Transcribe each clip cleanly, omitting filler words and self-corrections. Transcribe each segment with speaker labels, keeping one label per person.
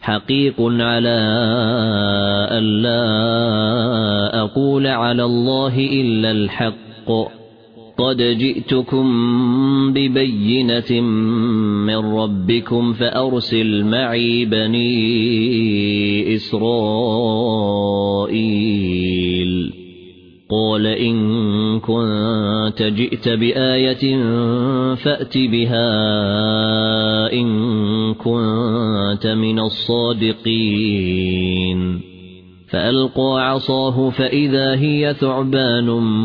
Speaker 1: حقيق على ألا أقول على الله إلا الحق قد جئتكم ببينة من ربكم فأرسل معي بني إسرائيل قال إن كنت جئت بآية فأت بها إن كنت من الصادقين فألقى عصاه فإذا هي ثعبان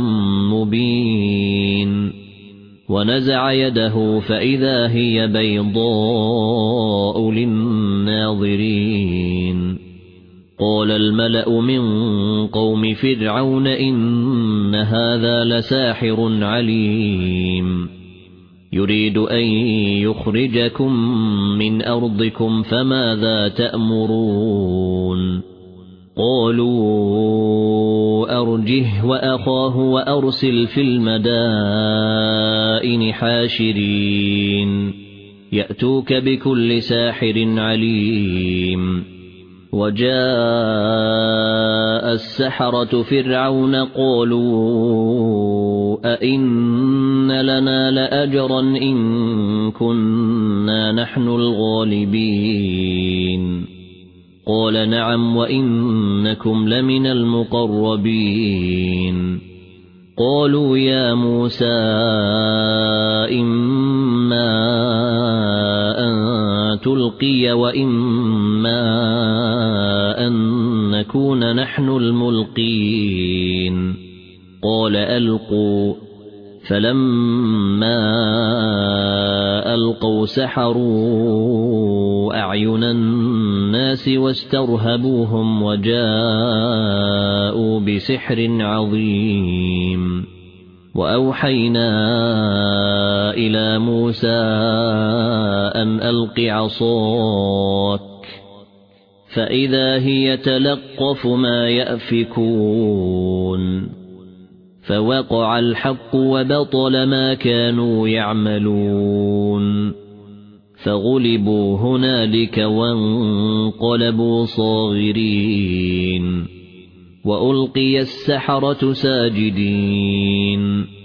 Speaker 1: مبين ونزع يده فإذا هي بيضاء للناظرين قال الملأ من قوم فرعون إن هذا لساحر عليم يريد أن يخرجكم من أرضكم فماذا تأمرون قالوا أرجه وأخاه وأرسل في المدائن حاشرين يأتوك بكل ساحر عليم وجاء السحرة فرعون قالوا أئن لنا لأجرا إن كنا نحن الغالبين قال نعم وإنكم لمن المقربين قالوا يا موسى إما أن تلقي وإما أن نكون نحن الملقين قال ألقوا فلما ألقوا سحروا أعين الناس واسترهبوهم وجاءوا بسحر عظيم وأوحينا إلى موسى أن ألق عصاك فإذا هي تلقف ما يأفكون فوقع الحق وبطل ما كانوا يعملون فغلبوا هنالك وانقلبوا صاغرين وألقي السحرة ساجدين